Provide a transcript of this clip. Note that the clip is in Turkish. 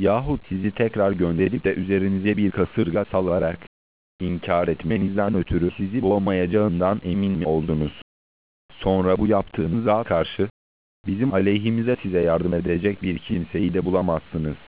Yahut sizi tekrar gönderip de üzerinize bir kasırga salarak inkar etmenizden ötürü sizi boğmayacağından emin mi oldunuz? Sonra bu yaptığınıza karşı bizim aleyhimize size yardım edecek bir kimseyi de bulamazsınız.